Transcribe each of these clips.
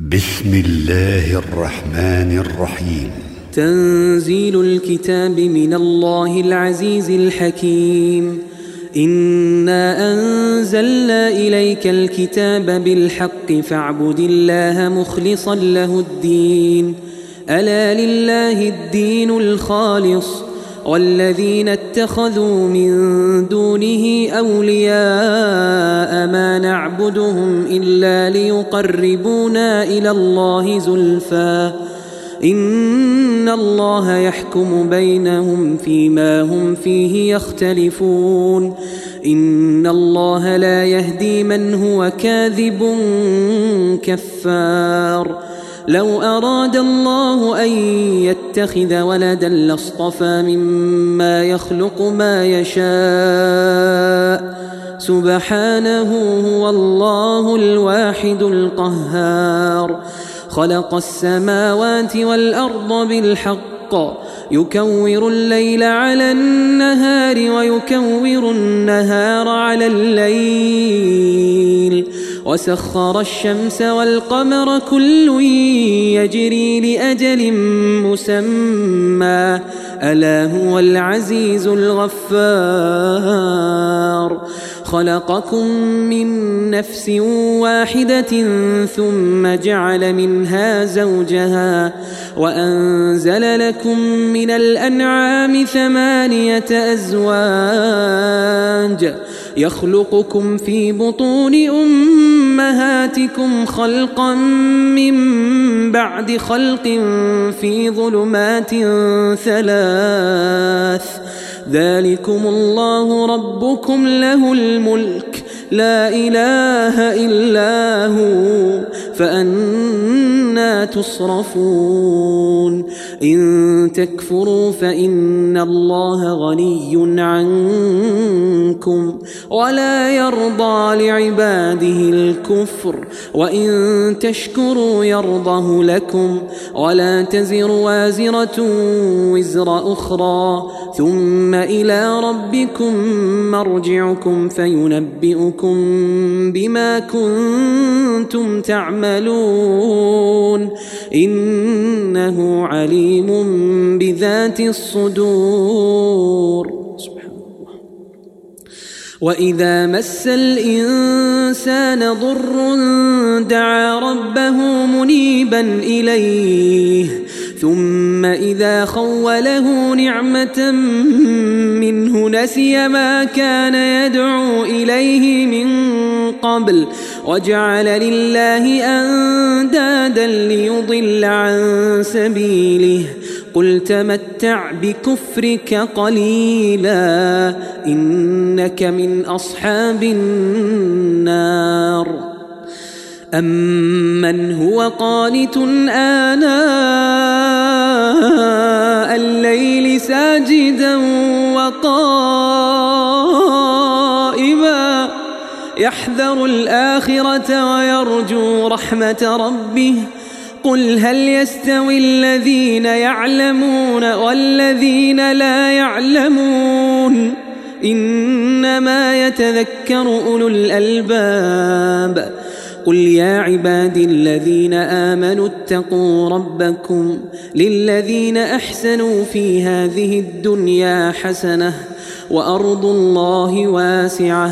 بسم الله الرحمن الرحيم. تنزيل الكتاب من الله العزيز الحكيم. إنا أنزلنا إليك الكتاب بالحق فاعبد الله مخلصا له الدين. ألا لله الدين الخالص والذين اتخذوا من دونه أولياء ما نعبدهم إلا ليقربونا إلى الله زلفى إن الله يحكم بينهم فيما هم فيه يختلفون. إن الله لا يهدي من هو كاذب كفار. لو أراد الله أن يتخذ ولدا لاصطفى مما يخلق ما يشاء سبحانه هو الله الواحد القهار. خلق السماوات والأرض بالحق يكور الليل على النهار ويكور النهار على الليل وسخر الشمس والقمر كل يجري لأجل مسمى ألا هو العزيز الغفار. خلقكم من نفس واحدة ثم جعل منها زوجها وأنزل لكم من الأنعام 8 أزواج يخلقكم في بطون أمهاتكم خلقا من بعد خلق في ظلمات 3 ذلكم الله ربكم له الملك لا إله إلا هو فأنى تصرفون. إن تكفروا فإن الله غني عنكم ولا يرضى لعباده الكفر وإن تشكروا يرضه لكم ولا تزر وازرة وزر أخرى ثم إلى ربكم مرجعكم فينبئكم بما كنتم تعملون إنه عليم بذات الصدور. وإذا مس الإنسان ضر دعا ربه منيبا إليه ثم إذا خوله نعمة منه نسي ما كان يدعو إليه من قبل وجعل لله أندادا ليضل عن سبيله. قل تمتع بكفرك قليلا إنك من أصحاب النار. أمن هو قانت آناء الليل ساجدا وقائما يحذر الآخرة ويرجو رحمة ربه. قل هل يستوي الذين يعلمون والذين لا يعلمون إنما يتذكر أولو الألباب. قل يا عبادي الذين آمنوا اتقوا ربكم للذين أحسنوا في هذه الدنيا حسنة وأرض الله واسعة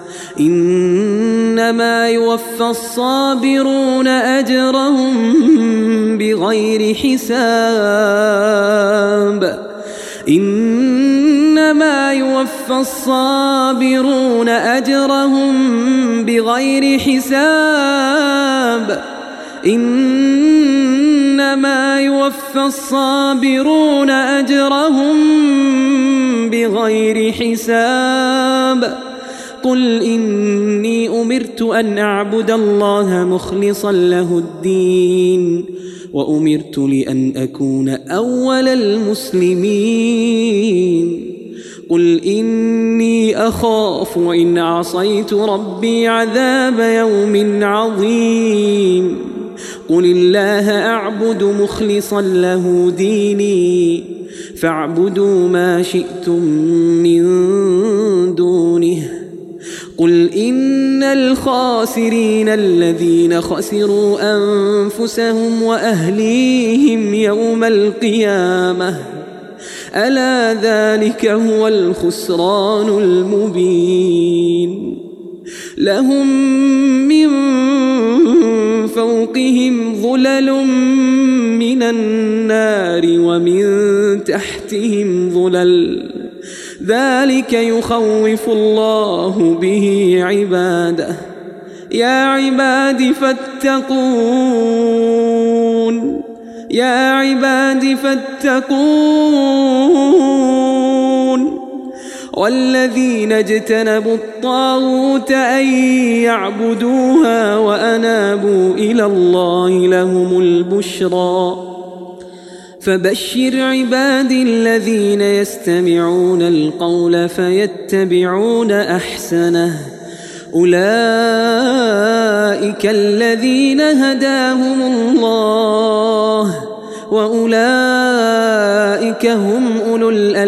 إنما يوفى الصابرون أجرهم بغير حساب. إنما يوفى الصابرون أجرهم بغير حساب. إنما يوفى الصابرون أجرهم بغير حساب. قل إني أمرت أن أعبد الله مخلصا له الدين وأمرت لأن أكون أول المسلمين. قل إني أخاف إن عصيت ربي عذاب يوم عظيم. قل الله أعبد مخلصا له ديني فاعبدوا ما شئتم من دونه. قل إن الخاسرين الذين خسروا أنفسهم وأهليهم يوم القيامة ألا ذلك هو الخسران المبين لهم من فوقهم ظلل من النار ومن تحتهم ظلل ذلك يخوف الله به عباده يا عباد فاتقون والذين اجتنبوا الطاغوت أن يعبدوها وأنابوا إلى الله لهم البشرى فبشر عبادي الذين يستمعون القول فيتبعون أحسنه أولئك الذين هداهم الله وأولئك هم أولو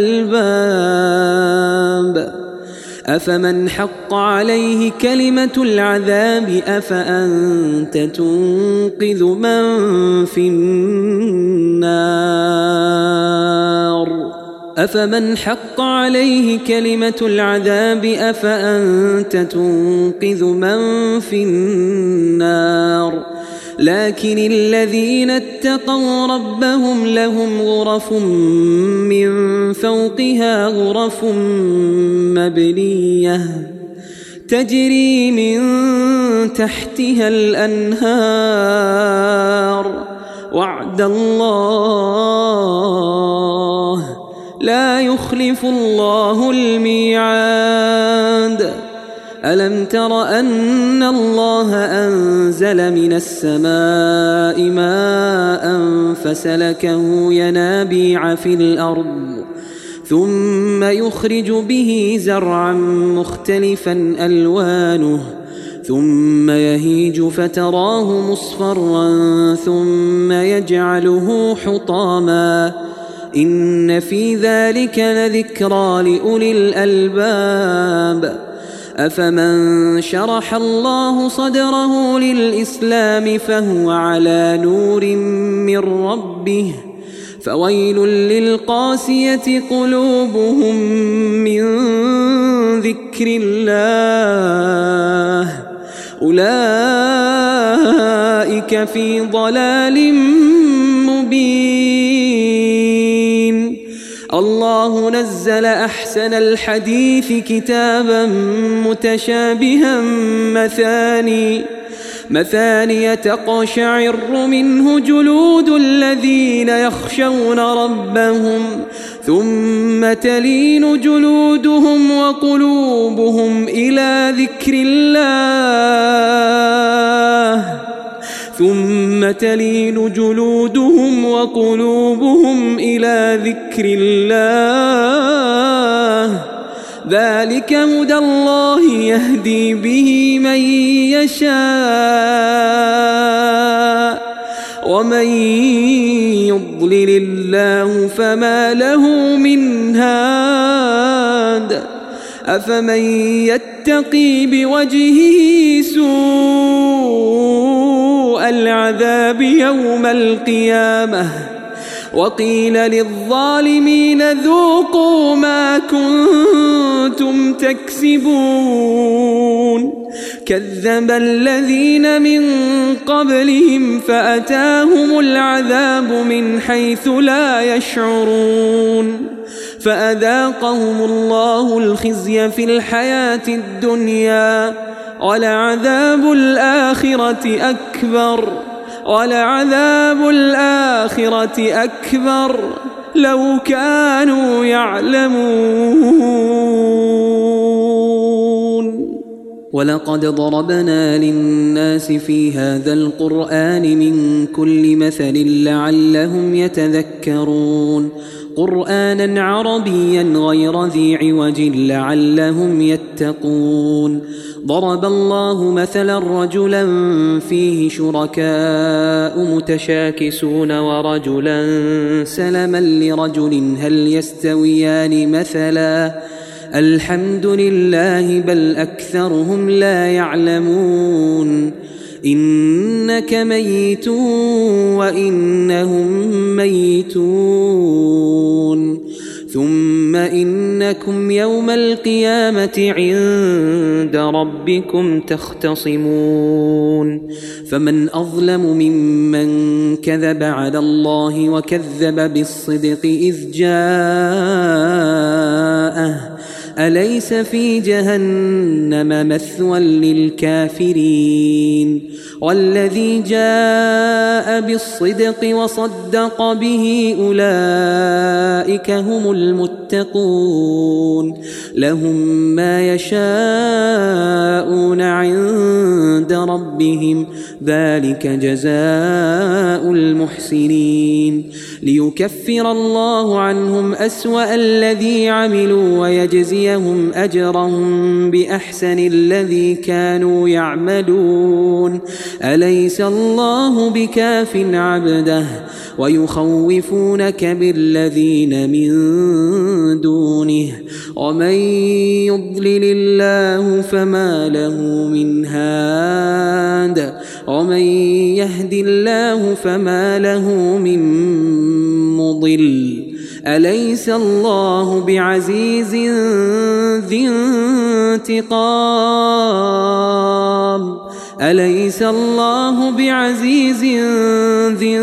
الألباب أفمن حق عليه كلمة العذاب أفأنت تنقذ من في النار أفمن حق عليه كلمة العذاب أفأنت تنقذ من في النار لكن الذين اتقوا ربهم لهم غرف من فوقها غرف مبنية تجري من تحتها الأنهار وعد الله لا يخلف الله الميعاد ألم تر أن الله أنزل من السماء ماء فسلكه ينابيع في الأرض ثم يخرج به زرعا مختلفا ألوانه ثم يهيج فتراه مصفرا ثم يجعله حطاما إن في ذلك لذكرى لأولي الألباب أفمن شرح الله صدره للإسلام فهو على نور من ربه فويل للقاسية قلوبهم من ذكر الله أولئك في ضلال مبين الله نزل أحسن الحديث كتابا متشابها مثاني تقشعر منه جلود الذين يخشون ربهم ثم تلين جلودهم وقلوبهم إلى ذكر الله ذلك هدى الله يهدي به من يشاء ومن يضلل الله فما له من هاد أفمن يتقي بوجهه سوء العذاب يوم القيامة وقيل للظالمين ذوقوا ما كنتم تكسبون كذب الذين من قبلهم فأتاهم العذاب من حيث لا يشعرون فأذاقهم الله الخزي في الحياة الدنيا ولعذاب الآخرة أكبر لو كانوا يعلمون ولقد ضربنا للناس في هذا القرآن من كل مثل لعلهم يتذكرون قرآنا عربيا غير ذي عوج لعلهم يتقون ضرب الله مثلا رجلا فيه شركاء متشاكسون ورجلا سلما لرجل هل يستويان مثلا الحمد لله بل أكثرهم لا يعلمون إنك ميت وإنهم ميتون ثم إنكم يوم القيامة عند ربكم تختصمون فمن أظلم ممن كذب على الله وكذب بالصدق إذ جاءه أليس في جهنم مثوى للكافرين والذي جاء بالصدق وصدق به أولئك هم المتقون لهم ما يشاءون عند ربهم ذلك جزاء المحسنين ليكفر الله عنهم أسوأ الذي عملوا ويجزيهم أجرهم بأحسن الذي كانوا يعملون أليس الله بكاف عبده ويخوفونك بالذين من دونه ومن يضلل الله فما له من هاد ومن يهد الله فما له من مضل أليس الله بعزيز ذي انتقام أليس الله بعزيز ذي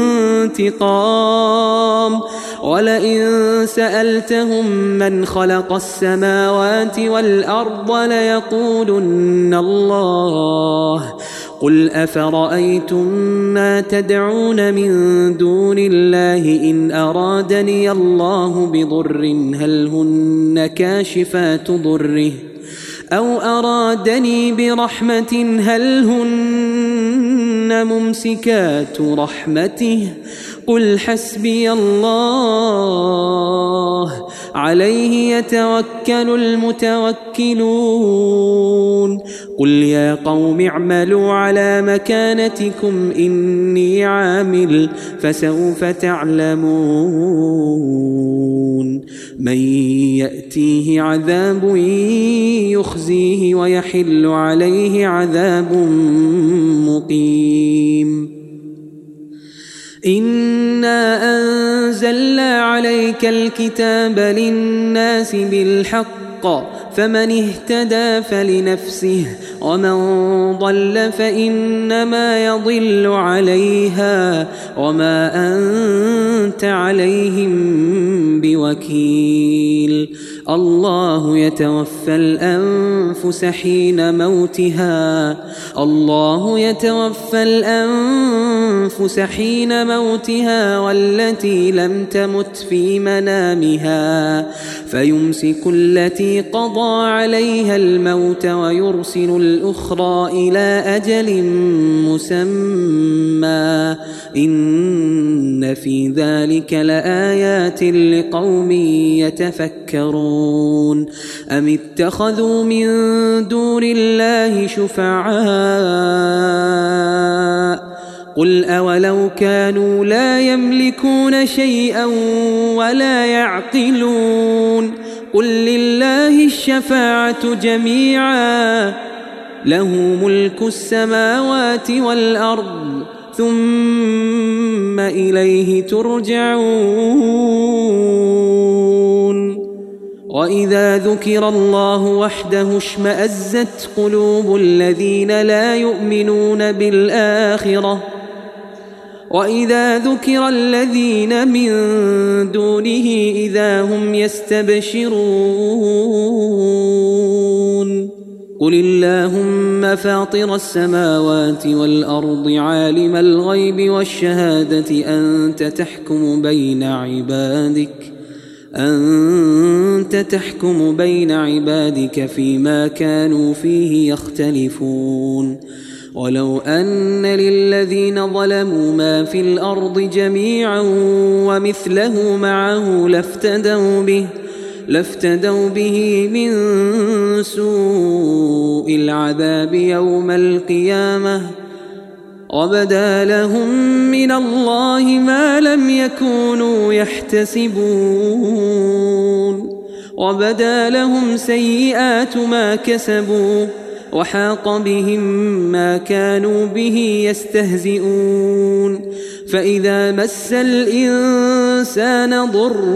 انتقام ولئن سألتهم من خلق السماوات والأرض ليقولن الله قل أفرأيتم ما تدعون من دون الله إن أرادني الله بضر هل هن كاشفات ضره أو أرادني برحمة هل هن ممسكات رحمته قل حسبي الله عليه يتوكل المتوكلون قل يا قوم اعملوا على مكانتكم إني عامل فسوف تعلمون من يأتيه عذاب يخزيه ويحل عليه عذاب مقيم إنا أنزلنا عليك الكتاب للناس بالحق فمن اهتدى فلنفسه ومن ضل فإنما يضل عليها وما أنت عليهم بوكيل الله يتوفى الأنفس حين موتها والتي لم تمت في منامها فيمسك التي قضى عليها الموت ويرسل الأخرى إلى أجل مسمى إن في ذلك لآيات لقوم يتفكرون أم اتخذوا من دون الله شفعاء قل أولو كانوا لا يملكون شيئا ولا يعقلون قل لله الشفاعة جميعا له ملك السماوات والأرض ثم إليه ترجعون وإذا ذكر الله وحده اشمأزت قلوب الذين لا يؤمنون بالآخرة وإذا ذكر الذين من دونه إذا هم يستبشرون قل اللهم فاطر السماوات والأرض عالم الغيب والشهادة أنت تحكم بين عبادك فيما كانوا فيه يختلفون ولو أن للذين ظلموا ما في الأرض جميعا ومثله معه لافتدوا به من سوء العذاب يوم القيامة وبدا لهم من الله ما لم يكونوا يحتسبون وبدا لهم سيئات ما كسبوا وحاق بهم ما كانوا به يستهزئون فإذا مس الإنسان ضر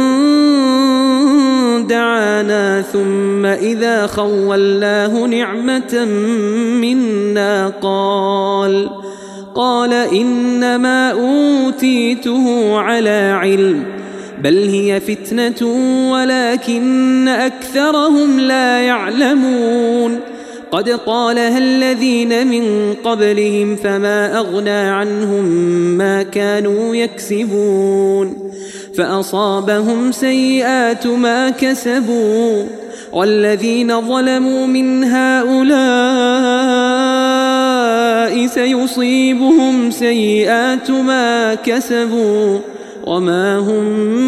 دعانا ثم إذا خولناه نعمة منا قال إنما أوتيته على علم بل هي فتنة ولكن أكثرهم لا يعلمون قد قالها الذين من قبلهم فما أغنى عنهم ما كانوا يكسبون فأصابهم سيئات ما كسبوا والذين ظلموا من هؤلاء سيصيبهم سيئات ما كسبوا وما هم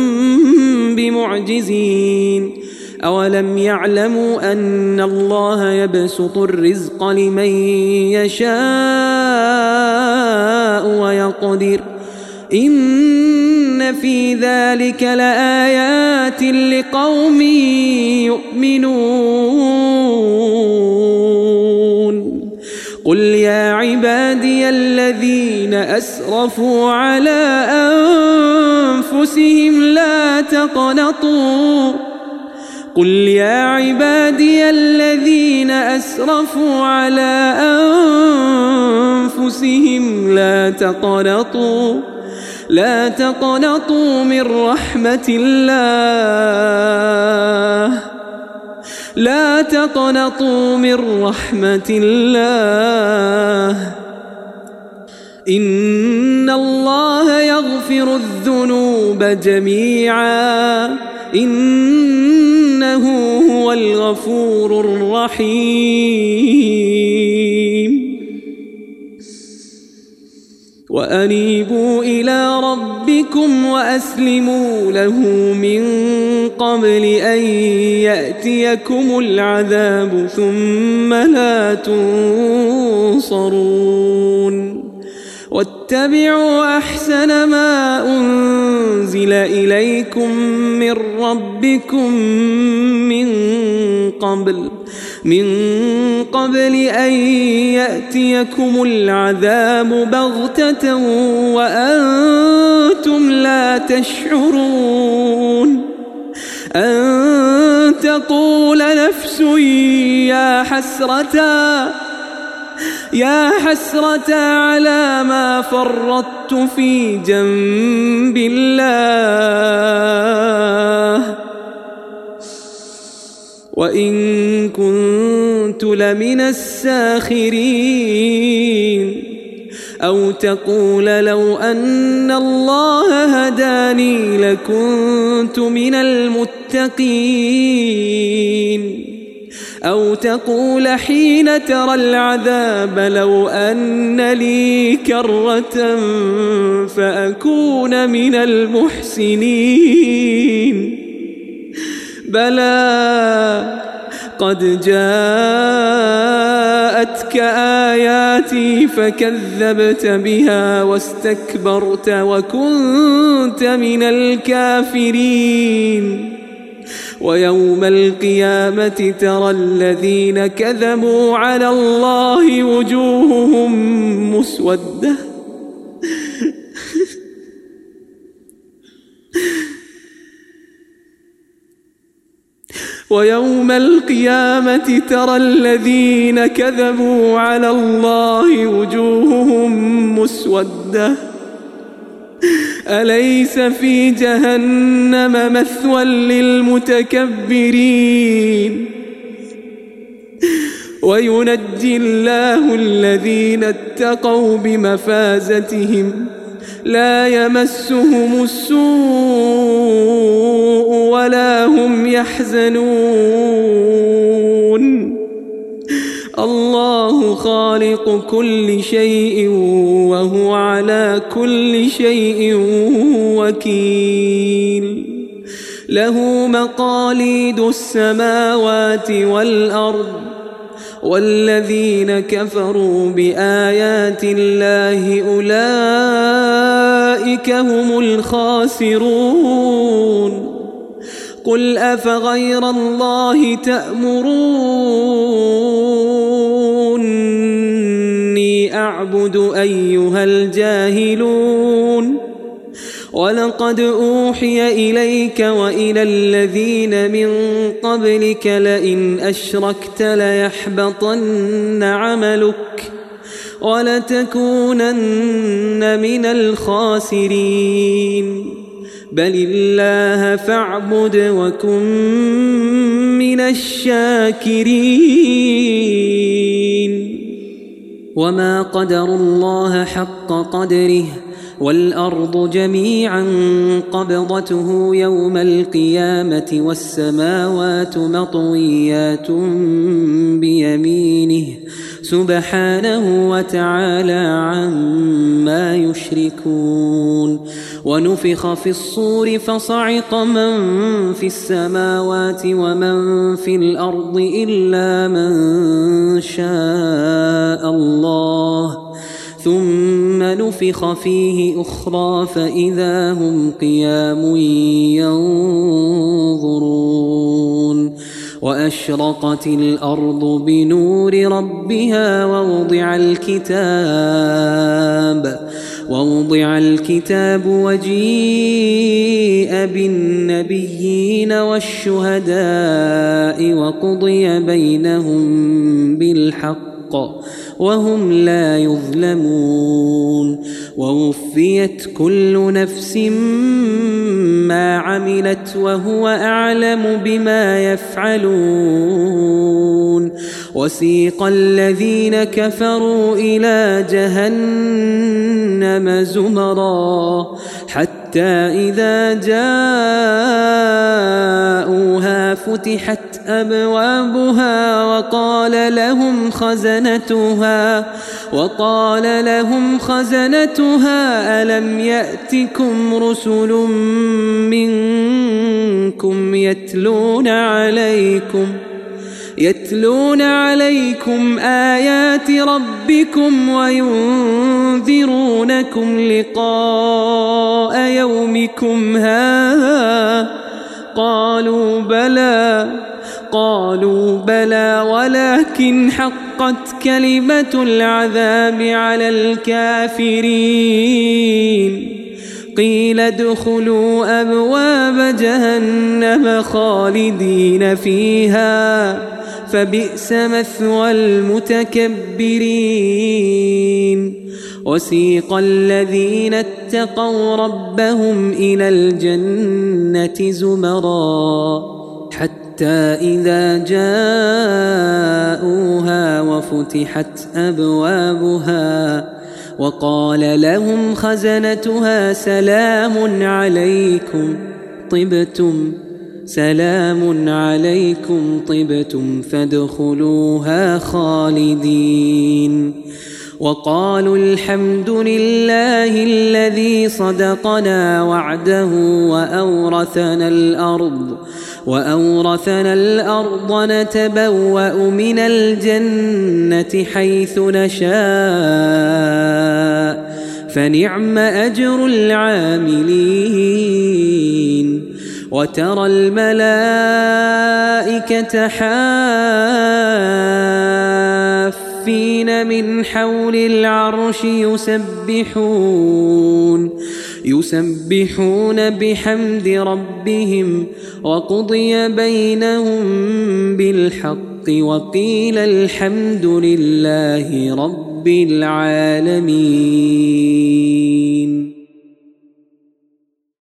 بمعجزين أولم يعلموا أن الله يبسط الرزق لمن يشاء ويقدر إن في ذلك لآيات لقوم يؤمنون قل يا عبادي الذين أسرفوا على أنفسهم لا تقنطوا قل يا عبادي الذين أسرفوا على أنفسهم لا تقنطوا من رحمة الله لا تقنطوا من رحمة الله إن الله يغفر الذنوب جميعا إنه هو الغفور الرحيم وأنيبوا إلى ربكم وأسلموا له من قبل أن يأتيكم العذاب ثم لا تنصرون واتبعوا أحسن ما أنزل إليكم من ربكم من قبل أن يأتيكم العذاب بغتة وأنتم لا تشعرون أن تقول نفس يا حسرة على ما فرطت في جنب الله وإن كنت لمن الساخرين أو تقول لو أن الله هداني لكنت من المتقين أو تقول حين ترى العذاب لو أن لي كرة فأكون من المحسنين بلى قد جاءتك آياتي فكذبت بها واستكبرت وكنت من الكافرين ويوم القيامة ترى الذين كذبوا على الله وجوههم مسودة ويوم القيامة ترى الذين كذبوا على الله وجوههم مسودة أليس في جهنم مثوى للمتكبرين وينجي الله الذين اتقوا بمفازتهم لا يمسهم السوء ولا هم يحزنون الله خالق كل شيء وهو على كل شيء وكيل له مقاليد السماوات والأرض والذين كفروا بآيات الله أولئك هم الخاسرون قل أفغير الله تأمروني أعبد أيها الجاهلون ولقد أوحي إليك وإلى الذين من قبلك لئن أشركت ليحبطن عملك ولتكونن من الخاسرين بل الله فاعبد وكن من الشاكرين وما قدروا الله حق قدره والأرض جميعا قبضته يوم القيامة والسماوات مطويات بيمينه سبحانه وتعالى عما يشركون ونفخ في الصور فصعق من في السماوات ومن في الأرض إلا من شاء الله ثم نفخ فيه أخرى فإذا هم قيام ينظرون وأشرقت الأرض بنور ربها ووضع الكتاب وجيء بالنبيين والشهداء وقضي بينهم بالحق وهم لا يظلمون ووفيت كل نفس ما عملت وهو أعلم بما يفعلون وسيق الذين كفروا إلى جهنم زمرا حتى إذا جاءوها فتحت أبوابها وقال لهم خزنتها ألم يأتكم رسل منكم يتلون عليكم آيات ربكم وينذرونكم لقاء يومكم هذا قالوا بلى ولكن حقت كلمة العذاب على الكافرين قيل ادخلوا أبواب جهنم خالدين فيها فبئس مثوى المتكبرين وسيق الذين اتقوا ربهم إلى الجنة زمرا حتى إذا جاءوها وفتحت أبوابها وقال لهم خزنتها سلام عليكم طبتم فادخلوها خالدين وقالوا الحمد لله الذي صدقنا وعده وأورثنا الأرض نتبوأ من الجنة حيث نشاء فنعم أجر العاملين وترى الملائكة حافين من حول العرش يسبحون بحمد ربهم وقضي بينهم بالحق وقيل الحمد لله رب العالمين.